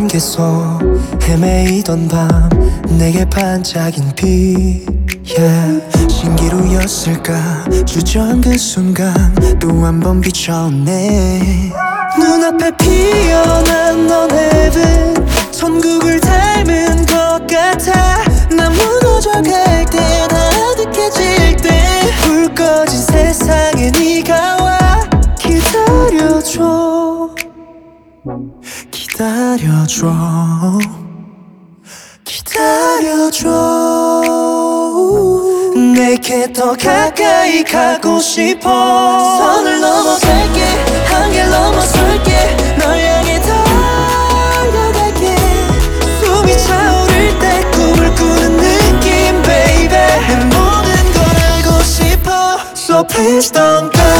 안개 속 헤매이던 밤 내게 반짝인 빛 신기루였을까 주저한 그 순간 또 한 번 비춰내 눈앞에 피어난 넌 heaven 천국을 닮은 것 같아 난 무너져갈 때 다 아득해질 때 불 꺼진 세상에 네가 와 기다려줘 기다려줘 기다려줘 내게 더 가까이 가고 싶어 선을 넘어갈게 한계를 넘어설게 널 향해 달려갈게 숨이 차오를 때 꿈을 꾸는 느낌 baby 내 모든 걸 알고 싶어 So please don't go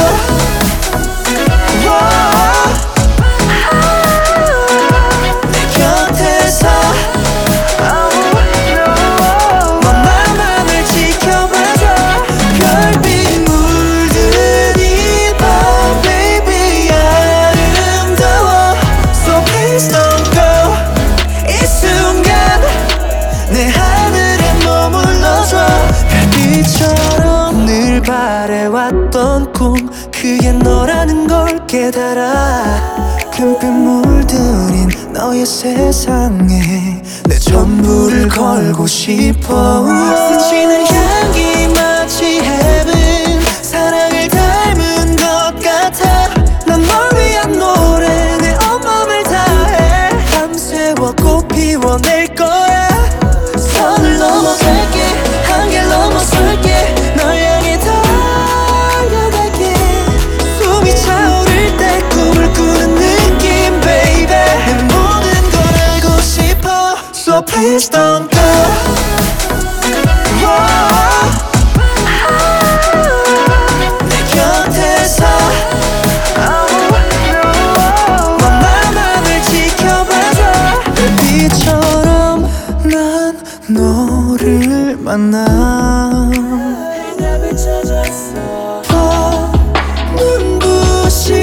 바래왔던 꿈 그게 너라는 걸 깨달아 금빛 물들인 너의 세상에 내 전부를 걸고 싶어 스치는 향기 마치 heaven 사랑을 닮은 것 같아 난 널 위한 노래 내 온몸을 다해 밤새워 꽃 피워낼 거야 선을 넘어갈게 한계를 넘어설게 널 향해 So please don't go 내 곁에서 너만을 지켜봐줘 별빛처럼 난 너를 만나 답을 찾았어 눈부신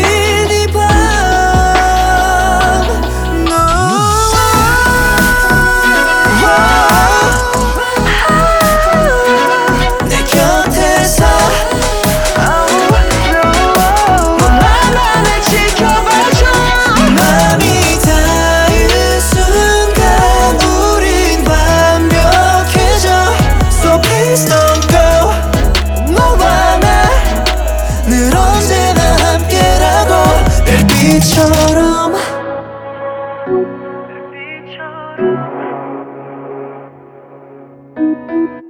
늘 언제나 함께라고 별빛처럼